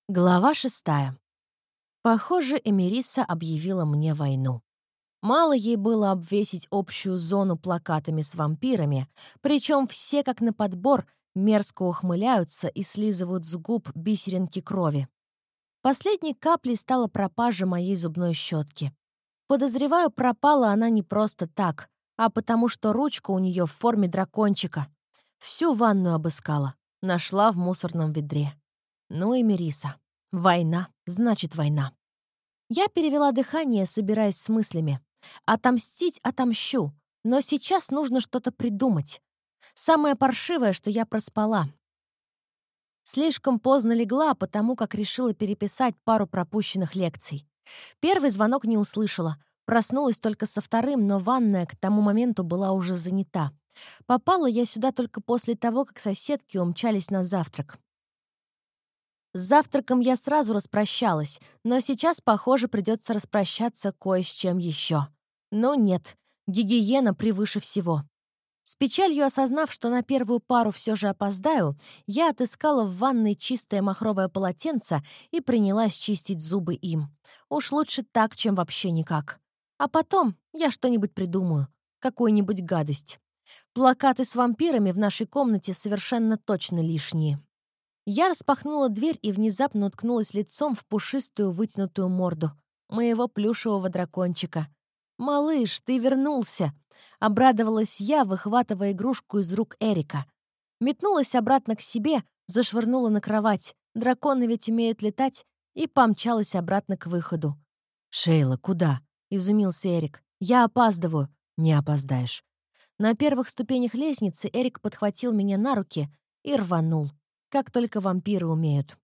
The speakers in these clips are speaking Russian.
Глава 6. Похоже, Эмериса объявила мне войну. Мало ей было обвесить общую зону плакатами с вампирами, причем все, как на подбор, мерзко ухмыляются и слизывают с губ бисеринки крови. Последней каплей стала пропажа моей зубной щетки. Подозреваю, пропала она не просто так, а потому что ручка у нее в форме дракончика. Всю ванную обыскала, нашла в мусорном ведре. Ну и Эмериса. Война, значит война. Я перевела дыхание, собираясь с мыслями. Отомстить отомщу, но сейчас нужно что-то придумать. Самое паршивое, что я проспала. Слишком поздно легла, потому как решила переписать пару пропущенных лекций. Первый звонок не услышала. Проснулась только со вторым, но ванная к тому моменту была уже занята. Попала я сюда только после того, как соседки умчались на завтрак. С завтраком я сразу распрощалась, но сейчас, похоже, придется распрощаться кое с чем еще. Но нет, гигиена превыше всего. С печалью осознав, что на первую пару все же опоздаю, я отыскала в ванной чистое махровое полотенце и принялась чистить зубы им. Уж лучше так, чем вообще никак. А потом я что-нибудь придумаю, какую-нибудь гадость. Плакаты с вампирами в нашей комнате совершенно точно лишние. Я распахнула дверь и внезапно уткнулась лицом в пушистую вытянутую морду моего плюшевого дракончика. «Малыш, ты вернулся!» — обрадовалась я, выхватывая игрушку из рук Эрика. Метнулась обратно к себе, зашвырнула на кровать. Драконы ведь умеют летать, и помчалась обратно к выходу. «Шейла, куда?» — изумился Эрик. «Я опаздываю». «Не опоздаешь». На первых ступенях лестницы Эрик подхватил меня на руки и рванул. Как только вампиры умеют.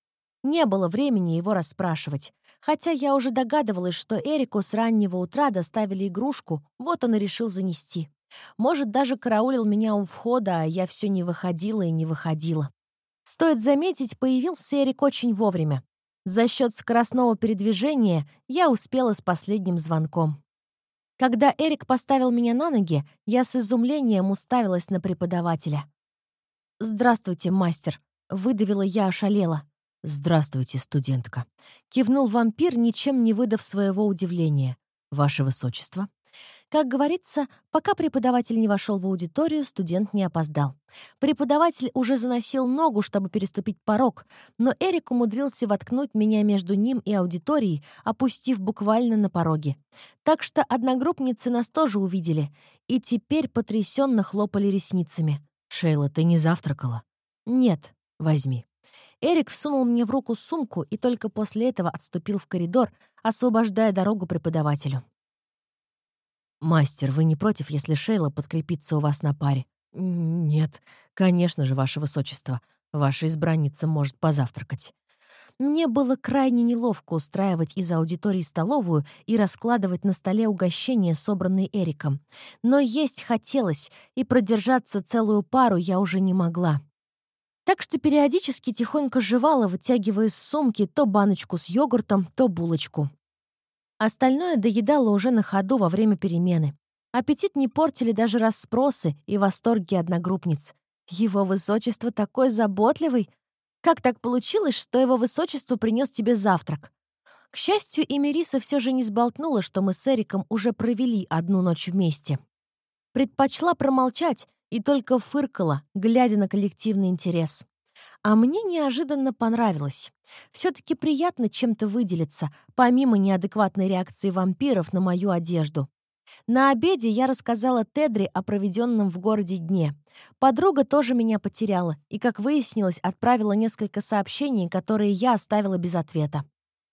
Не было времени его расспрашивать, хотя я уже догадывалась, что Эрику с раннего утра доставили игрушку, вот он и решил занести. Может, даже караулил меня у входа, а я все не выходила и не выходила. Стоит заметить, появился Эрик очень вовремя. За счет скоростного передвижения я успела с последним звонком. Когда Эрик поставил меня на ноги, я с изумлением уставилась на преподавателя. «Здравствуйте, мастер», — выдавила я ошалела. «Здравствуйте, студентка», — кивнул вампир, ничем не выдав своего удивления. «Ваше высочество». Как говорится, пока преподаватель не вошел в аудиторию, студент не опоздал. Преподаватель уже заносил ногу, чтобы переступить порог, но Эрик умудрился воткнуть меня между ним и аудиторией, опустив буквально на пороге. Так что одногруппницы нас тоже увидели и теперь потрясенно хлопали ресницами. «Шейла, ты не завтракала?» «Нет, возьми». Эрик всунул мне в руку сумку и только после этого отступил в коридор, освобождая дорогу преподавателю. «Мастер, вы не против, если Шейла подкрепится у вас на паре?» «Нет, конечно же, ваше высочество. Ваша избранница может позавтракать». Мне было крайне неловко устраивать из аудитории столовую и раскладывать на столе угощения, собранные Эриком. Но есть хотелось, и продержаться целую пару я уже не могла. Так что периодически тихонько жевала, вытягивая из сумки то баночку с йогуртом, то булочку. Остальное доедала уже на ходу во время перемены. Аппетит не портили даже расспросы и восторги одногруппниц. «Его высочество такой заботливый! Как так получилось, что его высочество принес тебе завтрак?» К счастью, Эмериса все же не сболтнула, что мы с Эриком уже провели одну ночь вместе. Предпочла промолчать и только фыркала, глядя на коллективный интерес. А мне неожиданно понравилось. Все-таки приятно чем-то выделиться, помимо неадекватной реакции вампиров на мою одежду. На обеде я рассказала Тедре о проведенном в городе дне. Подруга тоже меня потеряла и, как выяснилось, отправила несколько сообщений, которые я оставила без ответа.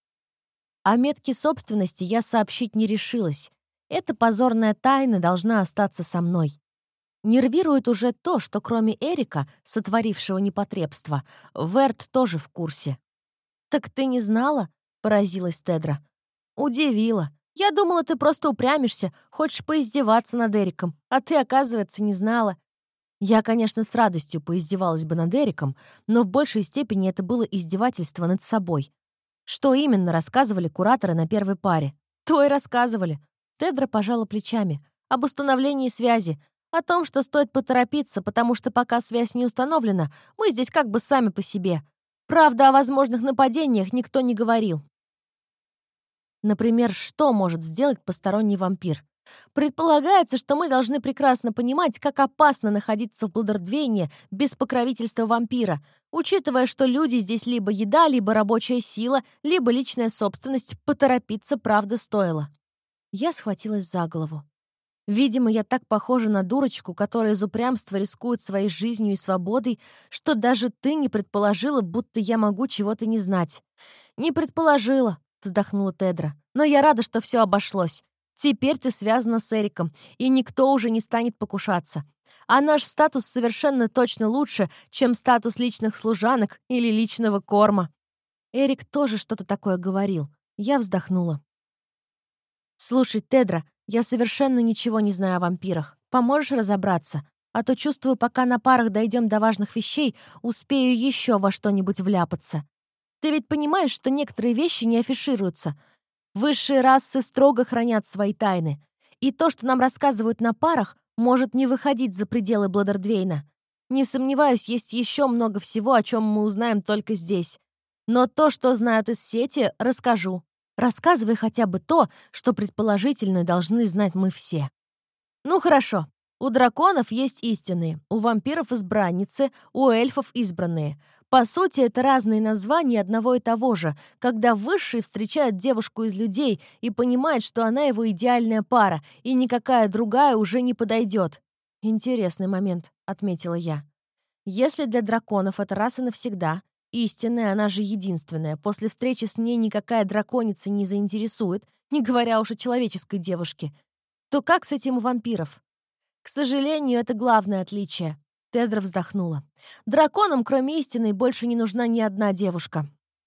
О метке собственности я сообщить не решилась. Эта позорная тайна должна остаться со мной. Нервирует уже то, что кроме Эрика, сотворившего непотребство, Верт тоже в курсе. «Так ты не знала?» — поразилась Тедра. «Удивила. Я думала, ты просто упрямишься, хочешь поиздеваться над Эриком, а ты, оказывается, не знала». Я, конечно, с радостью поиздевалась бы над Эриком, но в большей степени это было издевательство над собой. Что именно рассказывали кураторы на первой паре? То и рассказывали. Тедра пожала плечами. Об установлении связи. О том, что стоит поторопиться, потому что пока связь не установлена, мы здесь как бы сами по себе. Правда, о возможных нападениях никто не говорил. Например, что может сделать посторонний вампир? Предполагается, что мы должны прекрасно понимать, как опасно находиться в Блудердвейне без покровительства вампира, учитывая, что люди здесь либо еда, либо рабочая сила, либо личная собственность. Поторопиться, правда, стоило. Я схватилась за голову. Видимо, я так похожа на дурочку, которая из упрямства рискует своей жизнью и свободой, что даже ты не предположила, будто я могу чего-то не знать. «Не предположила», — вздохнула Тедра. «Но я рада, что все обошлось. Теперь ты связана с Эриком, и никто уже не станет покушаться. А наш статус совершенно точно лучше, чем статус личных служанок или личного корма». Эрик тоже что-то такое говорил. Я вздохнула. «Слушай, Тедра, я совершенно ничего не знаю о вампирах. Поможешь разобраться? А то чувствую, пока на парах дойдем до важных вещей, успею еще во что-нибудь вляпаться. Ты ведь понимаешь, что некоторые вещи не афишируются. Высшие расы строго хранят свои тайны. И то, что нам рассказывают на парах, может не выходить за пределы Блодердвейна. Не сомневаюсь, есть еще много всего, о чем мы узнаем только здесь. Но то, что знают из сети, расскажу. Рассказывай хотя бы то, что предположительно должны знать мы все. Ну хорошо. У драконов есть истинные, у вампиров избранницы, у эльфов избранные. По сути, это разные названия одного и того же, когда высший встречает девушку из людей и понимает, что она его идеальная пара, и никакая другая уже не подойдет. «Интересный момент», — отметила я. «Если для драконов это раз и навсегда, истинная, она же единственная, после встречи с ней никакая драконица не заинтересует, не говоря уж о человеческой девушке, то как с этим у вампиров?» «К сожалению, это главное отличие», — Тедра вздохнула. «Драконам, кроме истины, больше не нужна ни одна девушка.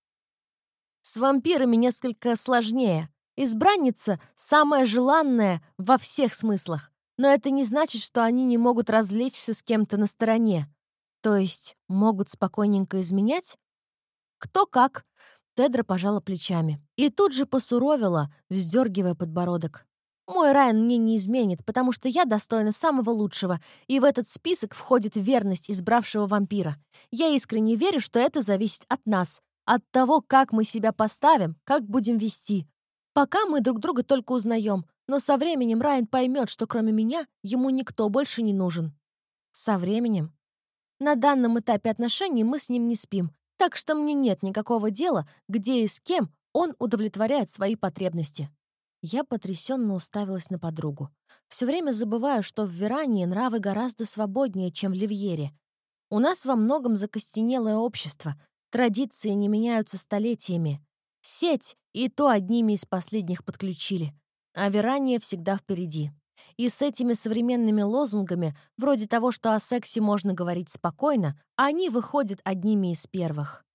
С вампирами несколько сложнее. Избранница — самая желанная во всех смыслах. Но это не значит, что они не могут развлечься с кем-то на стороне. То есть могут спокойненько изменять? Кто как?» Тедра пожала плечами. И тут же посуровила, вздергивая подбородок. «Мой Райан мне не изменит, потому что я достойна самого лучшего, и в этот список входит верность избравшего вампира. Я искренне верю, что это зависит от нас, от того, как мы себя поставим, как будем вести. Пока мы друг друга только узнаем, но со временем Райан поймет, что кроме меня ему никто больше не нужен». «Со временем?» «На данном этапе отношений мы с ним не спим, так что мне нет никакого дела, где и с кем он удовлетворяет свои потребности». Я потрясенно уставилась на подругу. Все время забываю, что в Верании нравы гораздо свободнее, чем в Ливьере. У нас во многом закостенелое общество, традиции не меняются столетиями. Сеть и то одними из последних подключили. А Верания всегда впереди. И с этими современными лозунгами, вроде того, что о сексе можно говорить спокойно, они выходят одними из первых.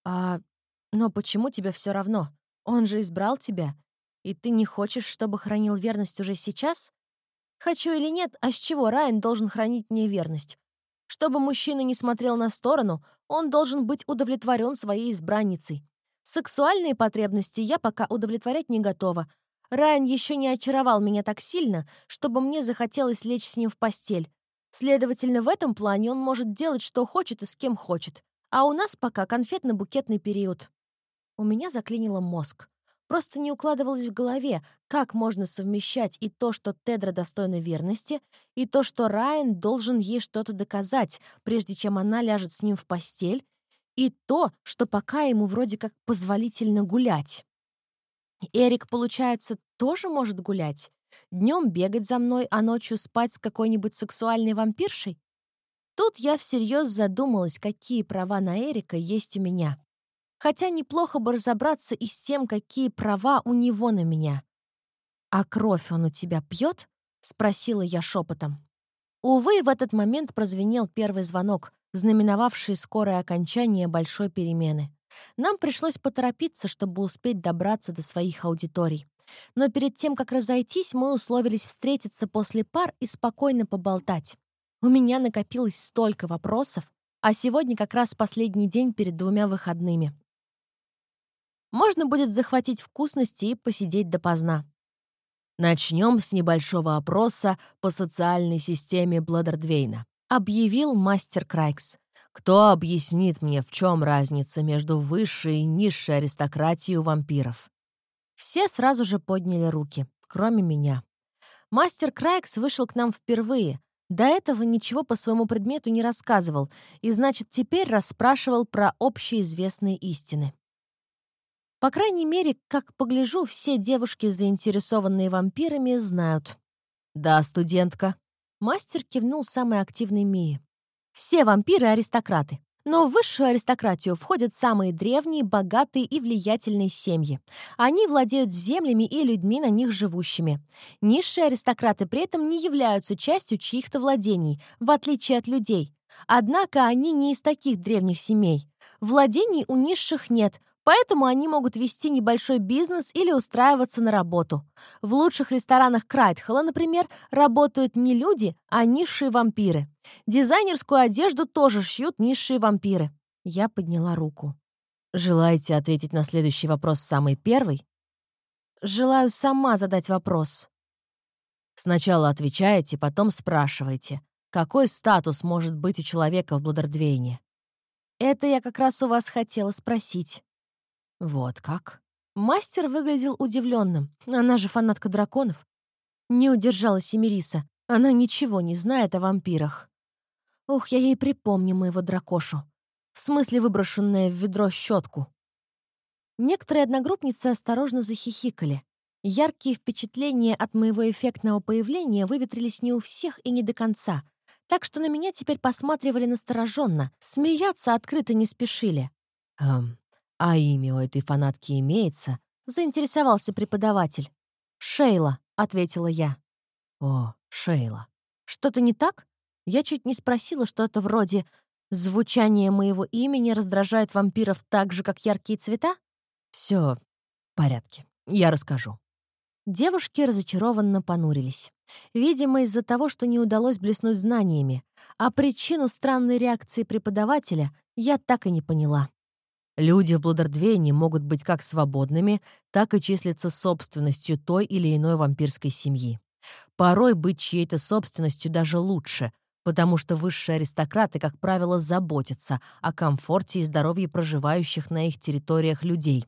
Но почему тебе все равно? Он же избрал тебя. И ты не хочешь, чтобы хранил верность уже сейчас? Хочу или нет, а с чего Райан должен хранить мне верность? Чтобы мужчина не смотрел на сторону, он должен быть удовлетворен своей избранницей. Сексуальные потребности я пока удовлетворять не готова. Райан еще не очаровал меня так сильно, чтобы мне захотелось лечь с ним в постель. Следовательно, в этом плане он может делать, что хочет и с кем хочет. А у нас пока конфетно-букетный период. У меня заклинило мозг. Просто не укладывалось в голове, как можно совмещать и то, что Тедра достойна верности, и то, что Райан должен ей что-то доказать, прежде чем она ляжет с ним в постель, и то, что пока ему вроде как позволительно гулять. Эрик, получается, тоже может гулять? Днем бегать за мной, а ночью спать с какой-нибудь сексуальной вампиршей? Тут я всерьез задумалась, какие права на Эрика есть у меня. Хотя неплохо бы разобраться и с тем, какие права у него на меня. «А кровь он у тебя пьет?» — спросила я шепотом. Увы, в этот момент прозвенел первый звонок, знаменовавший скорое окончание большой перемены. Нам пришлось поторопиться, чтобы успеть добраться до своих аудиторий. Но перед тем, как разойтись, мы условились встретиться после пар и спокойно поболтать. У меня накопилось столько вопросов, а сегодня как раз последний день перед 2 выходными. Можно будет захватить вкусности и посидеть допоздна. «Начнем с небольшого опроса по социальной системе Блодердвейна», объявил мастер Крайкс. Кто объяснит мне, в чем разница между высшей и низшей аристократией у вампиров?» Все сразу же подняли руки, кроме меня. Мастер Крайкс вышел к нам впервые. До этого ничего по своему предмету не рассказывал, и, значит, теперь расспрашивал про общеизвестные истины. По крайней мере, как погляжу, все девушки, заинтересованные вампирами, знают. «Да, студентка». Мастер кивнул самой активной Мии. «Все вампиры — аристократы. Но в высшую аристократию входят самые древние, богатые и влиятельные семьи. Они владеют землями и людьми, на них живущими. Низшие аристократы при этом не являются частью чьих-то владений, в отличие от людей. Однако они не из таких древних семей. Владений у низших нет, поэтому они могут вести небольшой бизнес или устраиваться на работу. В лучших ресторанах Крайтхолла, например, работают не люди, а низшие вампиры. Дизайнерскую одежду тоже шьют низшие вампиры». Я подняла руку. «Желаете ответить на следующий вопрос самый первый?» «Желаю сама задать вопрос». «Сначала отвечаете, потом спрашиваете. Какой статус может быть у человека в Бладердвейне?» «Это я как раз у вас хотела спросить». «Вот как?» Мастер выглядел удивленным. Она же фанатка драконов. Не удержалась Эмириса. Она ничего не знает о вампирах. Ух, я ей припомню моего дракошу. В смысле, выброшенное в ведро щетку. Некоторые одногруппницы осторожно захихикали. Яркие впечатления от моего эффектного появления выветрились не у всех и не до конца, так что на меня теперь посматривали настороженно, смеяться открыто не спешили. «А имя у этой фанатки имеется?» — заинтересовался преподаватель. «Шейла», — ответила я. «О, Шейла. Что-то не так?» Я чуть не спросила что-то вроде «Звучание моего имени раздражает вампиров так же, как яркие цвета?» «Все в порядке. Я расскажу». Девушки разочарованно понурились. Видимо, из-за того, что не удалось блеснуть знаниями, а причину странной реакции преподавателя я так и не поняла. Люди в Бладердвейне могут быть как свободными, так и числиться собственностью той или иной вампирской семьи. Порой быть чьей-то собственностью даже лучше, потому что высшие аристократы, как правило, заботятся о комфорте и здоровье проживающих на их территориях людей.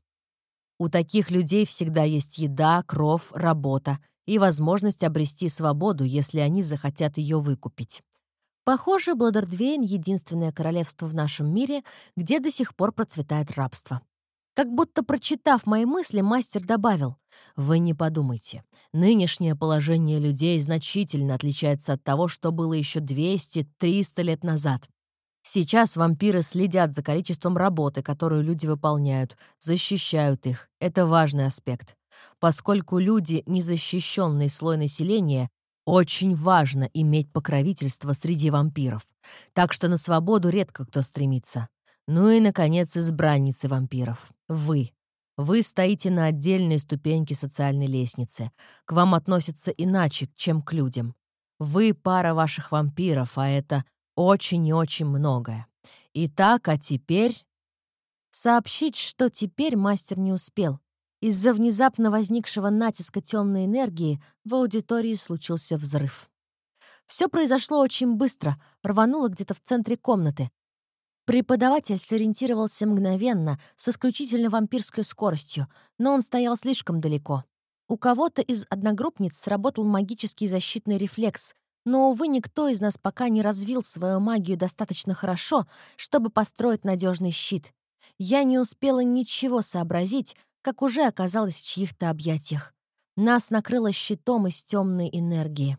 У таких людей всегда есть еда, кров, работа и возможность обрести свободу, если они захотят ее выкупить. Похоже, Бладердвейн — единственное королевство в нашем мире, где до сих пор процветает рабство. Как будто прочитав мои мысли, мастер добавил: «Вы не подумайте. Нынешнее положение людей значительно отличается от того, что было еще 200-300 лет назад. Сейчас вампиры следят за количеством работы, которую люди выполняют, защищают их. Это важный аспект. Поскольку люди — незащищенный слой населения, очень важно иметь покровительство среди вампиров. Так что на свободу редко кто стремится. Ну и, наконец, избранницы вампиров. Вы. Вы стоите на отдельной ступеньке социальной лестницы. К вам относятся иначе, чем к людям. Вы — пара ваших вампиров, а это очень и очень многое. Итак, а теперь...» Сообщить, что теперь, мастер не успел. Из-за внезапно возникшего натиска темной энергии в аудитории случился взрыв. Все произошло очень быстро, рвануло где-то в центре комнаты. Преподаватель сориентировался мгновенно, с исключительно вампирской скоростью, но он стоял слишком далеко. У кого-то из одногруппниц сработал магический защитный рефлекс, но, увы, никто из нас пока не развил свою магию достаточно хорошо, чтобы построить надежный щит. Я не успела ничего сообразить, как уже оказалась в чьих-то объятиях. Нас накрыло щитом из темной энергии.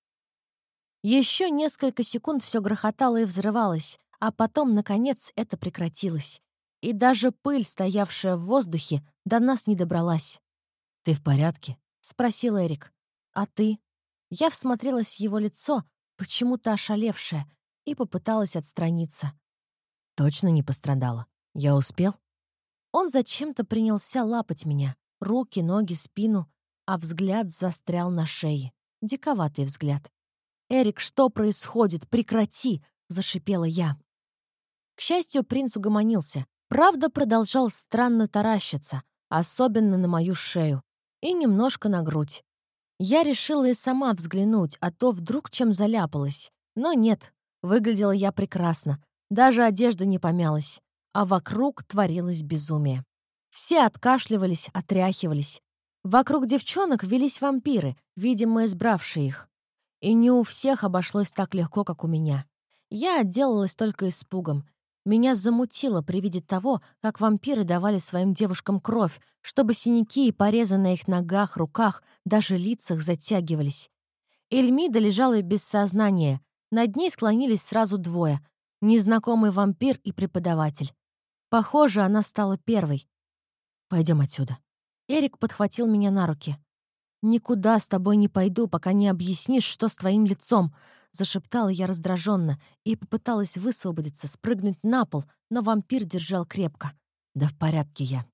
Еще несколько секунд все грохотало и взрывалось, а потом, наконец, это прекратилось. И даже пыль, стоявшая в воздухе, до нас не добралась. «Ты в порядке?» — спросил Эрик. «А ты?» Я всмотрелась в его лицо, почему-то ошалевшее, и попыталась отстраниться. «Точно не пострадала? Я успел?» Он зачем-то принялся лапать меня. Руки, ноги, спину, а взгляд застрял на шее. Диковатый взгляд. «Эрик, что происходит? Прекрати!» — зашипела я. К счастью, принц угомонился. Правда, продолжал странно таращиться, особенно на мою шею, и немножко на грудь. Я решила и сама взглянуть, а то вдруг чем заляпалась. Но нет, выглядела я прекрасно. Даже одежда не помялась, а вокруг творилось безумие. Все откашливались, отряхивались. Вокруг девчонок велись вампиры, видимо, избравшие их. И не у всех обошлось так легко, как у меня. Я отделалась только испугом. Меня замутило при виде того, как вампиры давали своим девушкам кровь, чтобы синяки и порезы на их ногах, руках, даже лицах затягивались. Эльмида лежала без сознания. Над ней склонились сразу двое — незнакомый вампир и преподаватель. Похоже, она стала первой. «Пойдем отсюда». Эрик подхватил меня на руки. «Никуда с тобой не пойду, пока не объяснишь, что с твоим лицом», — зашептала я раздраженно и попыталась высвободиться, спрыгнуть на пол, но вампир держал крепко. «Да в порядке я.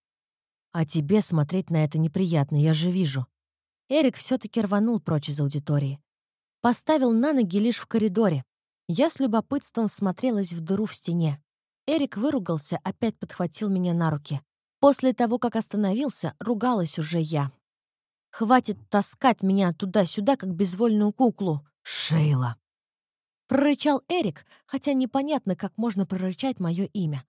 А тебе смотреть на это неприятно, я же вижу». Эрик все-таки рванул прочь из аудитории. Поставил на ноги лишь в коридоре. Я с любопытством всмотрелась в дыру в стене. Эрик выругался, опять подхватил меня на руки. После того, как остановился, ругалась уже я. «Хватит таскать меня туда-сюда, как безвольную куклу!» «Шейла!» Прорычал Эрик, хотя непонятно, как можно прорычать мое имя.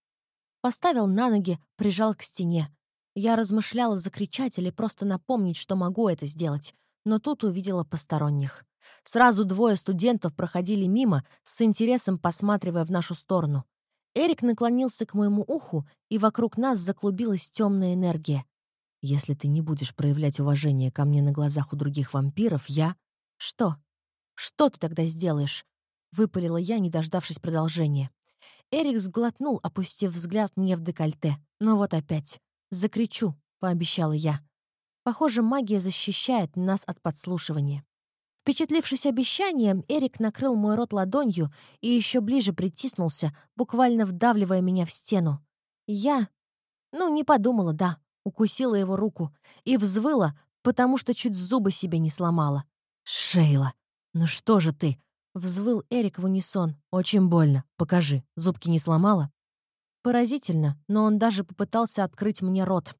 Поставил на ноги, прижал к стене. Я размышляла, закричать или просто напомнить, что могу это сделать, но тут увидела посторонних. Сразу двое студентов проходили мимо, с интересом посматривая в нашу сторону. Эрик наклонился к моему уху, и вокруг нас заклубилась темная энергия. «Если ты не будешь проявлять уважение ко мне на глазах у других вампиров, я...» «Что? Что ты тогда сделаешь?» — выпалила я, не дождавшись продолжения. Эрик сглотнул, опустив взгляд мне в декольте. «Ну вот опять. Закричу», — пообещала я. Похоже, магия защищает нас от подслушивания. Впечатлившись обещанием, Эрик накрыл мой рот ладонью и еще ближе притиснулся, буквально вдавливая меня в стену. Я... не подумала, да. Укусила его руку и взвыла, потому что чуть зубы себе не сломала. «Шейла, ну что же ты?» — взвыл Эрик в унисон. «Очень больно. Покажи. Зубки не сломала?» Поразительно, но он даже попытался открыть мне рот.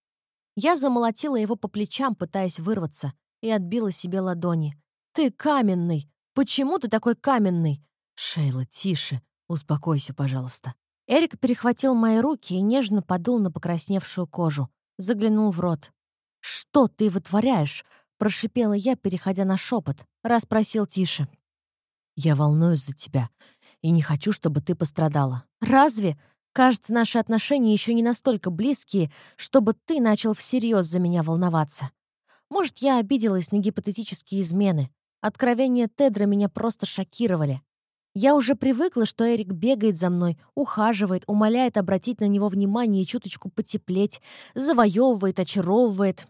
Я замолотила его по плечам, пытаясь вырваться, и отбила себе ладони. «Ты каменный! Почему ты такой каменный?» «Шейла, тише. Успокойся, пожалуйста». Эрик перехватил мои руки и нежно подул на покрасневшую кожу. Заглянул в рот. «Что ты вытворяешь?» — прошипела я, переходя на шепот. Раз просил тише. «Я волнуюсь за тебя и не хочу, чтобы ты пострадала». «Разве? Кажется, наши отношения еще не настолько близкие, чтобы ты начал всерьез за меня волноваться. Может, я обиделась на гипотетические измены. Откровения Тедра меня просто шокировали. Я уже привыкла, что Эрик бегает за мной, ухаживает, умоляет обратить на него внимание и чуточку потеплеть, завоевывает, очаровывает.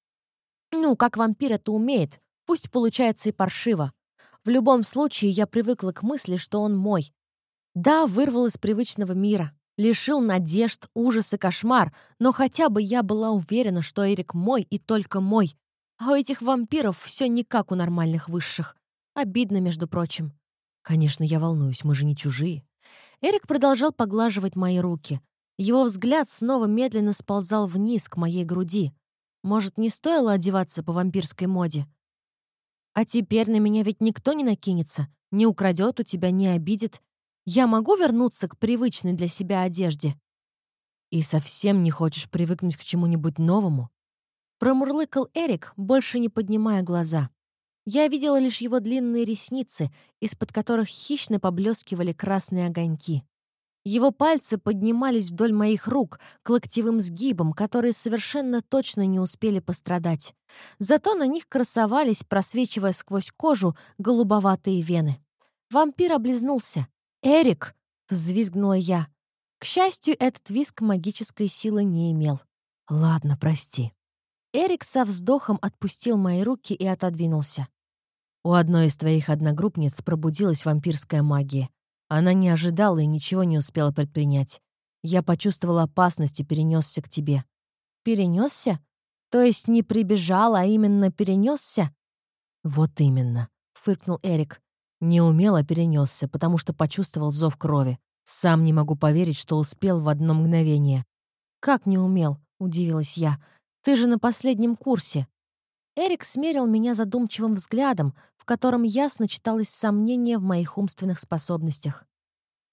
Как вампир это умеет, пусть получается и паршиво. В любом случае, я привыкла к мысли, что он мой. Да, вырвал из привычного мира, лишил надежд, ужас и кошмар, но хотя бы я была уверена, что Эрик мой и только мой. А у этих вампиров все не как у нормальных высших. Обидно, между прочим. Конечно, я волнуюсь, мы же не чужие. Эрик продолжал поглаживать мои руки. Его взгляд снова медленно сползал вниз к моей груди. Может, не стоило одеваться по вампирской моде? А теперь на меня ведь никто не накинется, не украдет у тебя, не обидит. Я могу вернуться к привычной для себя одежде? И совсем не хочешь привыкнуть к чему-нибудь новому? Промурлыкал Эрик, больше не поднимая глаза. Я видела лишь его длинные ресницы, из-под которых хищно поблескивали красные огоньки. Его пальцы поднимались вдоль моих рук к локтевым сгибам, которые совершенно точно не успели пострадать. Зато на них красовались, просвечивая сквозь кожу, голубоватые вены. Вампир облизнулся. «Эрик!» — взвизгнула я. К счастью, этот визг магической силы не имел. «Ладно, прости». Эрик со вздохом отпустил мои руки и отодвинулся. У одной из твоих одногруппниц пробудилась вампирская магия. Она не ожидала и ничего не успела предпринять. Я почувствовал опасность и перенесся к тебе. Перенесся? То есть не прибежал, а именно перенесся? Вот именно, фыркнул Эрик. Неумело перенесся, потому что почувствовал зов крови. Сам не могу поверить, что успел в одно мгновение. Как не умел? Удивилась я. Ты же на последнем курсе. Эрик смерил меня задумчивым взглядом, в котором ясно читалось сомнение в моих умственных способностях.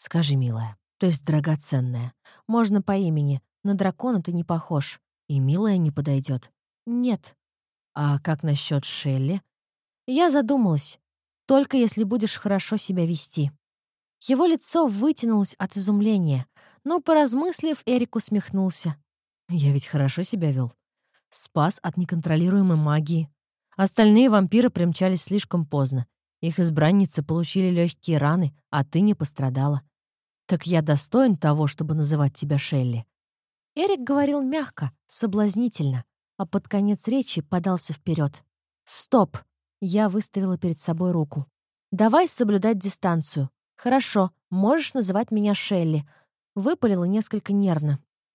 Скажи, милая, то есть драгоценная. Можно по имени, на дракона ты не похож. И милая не подойдет. Нет. А как насчет Шелли? Я задумалась. Только если будешь хорошо себя вести. Его лицо вытянулось от изумления, но, поразмыслив, Эрик усмехнулся. Я ведь хорошо себя вел. Спас от неконтролируемой магии. Остальные вампиры примчались слишком поздно. Их избранницы получили легкие раны, а ты не пострадала. Так я достоин того, чтобы называть тебя Шелли. Эрик говорил мягко, соблазнительно, а под конец речи подался вперед. «Стоп!» — я выставила перед собой руку. «Давай соблюдать дистанцию. Хорошо, можешь называть меня Шелли». Выпалила несколько нервно.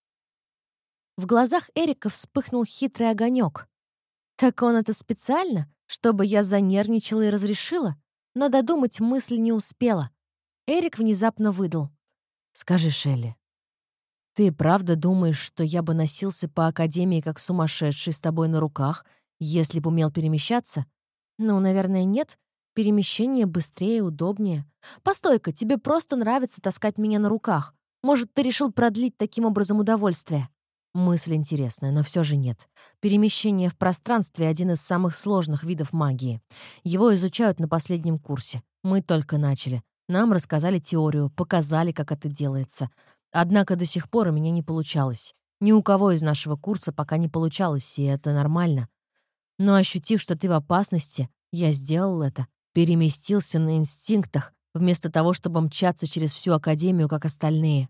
В глазах Эрика вспыхнул хитрый огонек. Так он это специально, чтобы я занервничала и разрешила? Но додумать мысль не успела. Эрик внезапно выдал. «Скажи, Шелли, ты правда думаешь, что я бы носился по академии как сумасшедший с тобой на руках, если бы умел перемещаться? Ну, наверное, нет. Перемещение быстрее и удобнее. Постой-ка, тебе просто нравится таскать меня на руках. Может, ты решил продлить таким образом удовольствие? Мысль интересная, но все же нет. Перемещение в пространстве — один из самых сложных видов магии. Его изучают на последнем курсе. Мы только начали. Нам рассказали теорию, показали, как это делается. Однако до сих пор у меня не получалось. Ни у кого из нашего курса пока не получалось, и это нормально. Но ощутив, что ты в опасности, я сделал это. Переместился на инстинктах, вместо того, чтобы мчаться через всю академию, как остальные.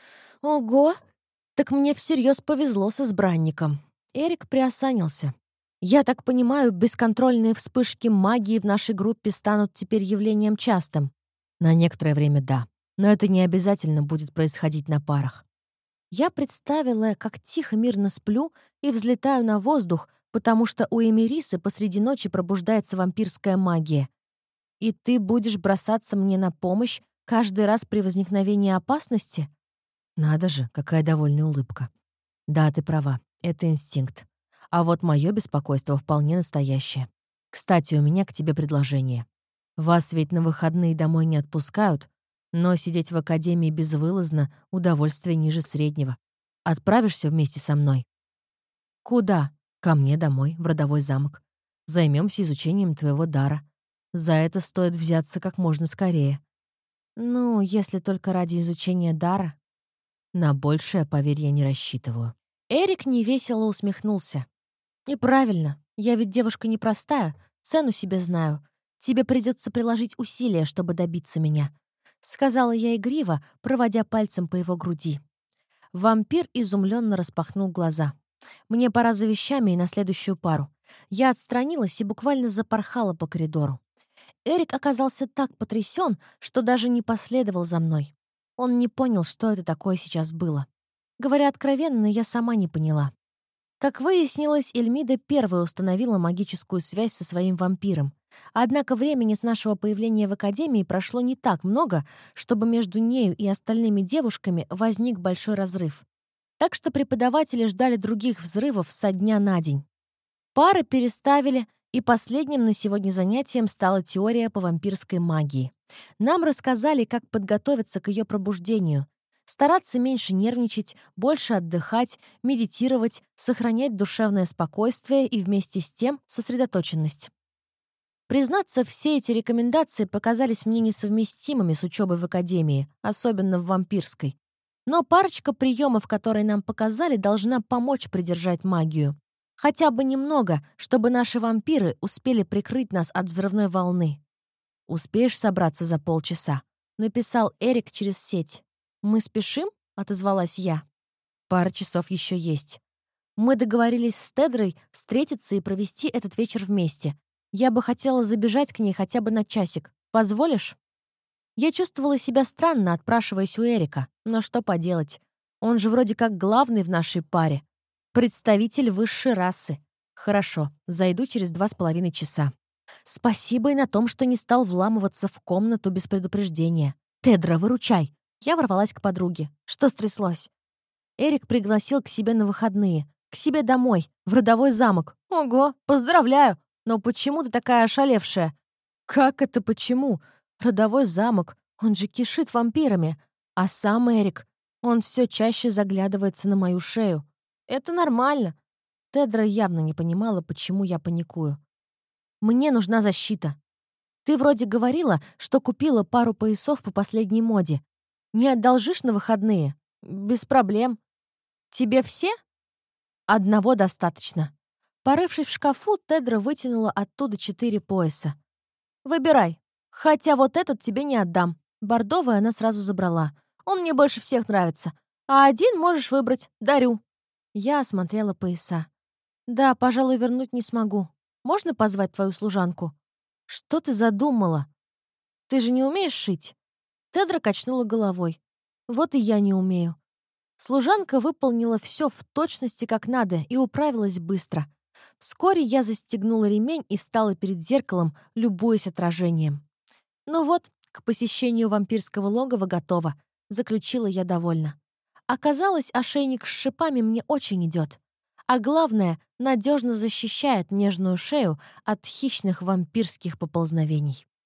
Ого! Так мне всерьез повезло с избранником. Эрик приосанился. Я так понимаю, бесконтрольные вспышки магии в нашей группе станут теперь явлением частым. На некоторое время да. Но это не обязательно будет происходить на парах. Я представила, как тихо, мирно сплю и взлетаю на воздух, потому что у Эмирисы посреди ночи пробуждается вампирская магия. И ты будешь бросаться мне на помощь каждый раз при возникновении опасности? Надо же, какая довольная улыбка. Да, ты права, это инстинкт. А вот мое беспокойство вполне настоящее. Кстати, у меня к тебе предложение. Вас ведь на выходные домой не отпускают, но сидеть в академии безвылазно — удовольствие ниже среднего. Отправишься вместе со мной? Куда? Ко мне домой, в родовой замок. Займемся изучением твоего дара. За это стоит взяться как можно скорее. Ну, если только ради изучения дара. На большее, поверь, я не рассчитываю. Эрик невесело усмехнулся. И правильно, я ведь девушка непростая, цену себе знаю. Тебе придется приложить усилия, чтобы добиться меня. Сказала я игриво, проводя пальцем по его груди. Вампир изумленно распахнул глаза. Мне пора за вещами и на следующую пару. Я отстранилась и буквально запорхала по коридору. Эрик оказался так потрясен, что даже не последовал за мной. Он не понял, что это такое сейчас было. Говоря откровенно, я сама не поняла. Как выяснилось, Эльмида первой установила магическую связь со своим вампиром. Однако времени с нашего появления в академии прошло не так много, чтобы между нею и остальными девушками возник большой разрыв. Так что преподаватели ждали других взрывов со дня на день. Пары переставили, и последним на сегодня занятием стала теория по вампирской магии. Нам рассказали, как подготовиться к ее пробуждению, стараться меньше нервничать, больше отдыхать, медитировать, сохранять душевное спокойствие и вместе с тем сосредоточенность. Признаться, все эти рекомендации показались мне несовместимыми с учебой в академии, особенно в вампирской. Но парочка приемов, которые нам показали, должна помочь придержать магию. Хотя бы немного, чтобы наши вампиры успели прикрыть нас от взрывной волны. «Успеешь собраться за полчаса?» — написал Эрик через сеть. «Мы спешим?» — отозвалась я. «Пара часов еще есть. Мы договорились с Тедрой встретиться и провести этот вечер вместе. Я бы хотела забежать к ней хотя бы на часик. Позволишь?» Я чувствовала себя странно, отпрашиваясь у Эрика. Но что поделать? Он же вроде как главный в нашей паре. Представитель высшей расы. Хорошо, зайду через 2,5 часа. Спасибо и на том, что не стал вламываться в комнату без предупреждения. «Тедра, выручай!» Я ворвалась к подруге. Что стряслось? Эрик пригласил к себе на выходные. К себе домой, в родовой замок. Ого, поздравляю! Но почему ты такая ошалевшая? Как это почему? Родовой замок. Он же кишит вампирами. А сам Эрик, он все чаще заглядывается на мою шею. Это нормально. Тедра явно не понимала, почему я паникую. Мне нужна защита. Ты вроде говорила, что купила пару поясов по последней моде. Не одолжишь на выходные? Без проблем. Тебе все? Одного достаточно. Порывшись в шкафу, Тедра вытянула оттуда 4 пояса. Выбирай. Хотя вот этот тебе не отдам. Бордовый она сразу забрала. Он мне больше всех нравится. А один можешь выбрать. Дарю. Я осмотрела пояса. Да, пожалуй, вернуть не смогу. Можно позвать твою служанку? Что ты задумала? Ты же не умеешь шить? Тедра качнула головой. Вот и я не умею. Служанка выполнила все в точности как надо и управилась быстро. Вскоре я застегнула ремень и встала перед зеркалом, любуясь отражением. «Ну вот, к посещению вампирского логова готово», — заключила я довольно. Оказалось, ошейник с шипами мне очень идет. А главное, надежно защищает нежную шею от хищных вампирских поползновений.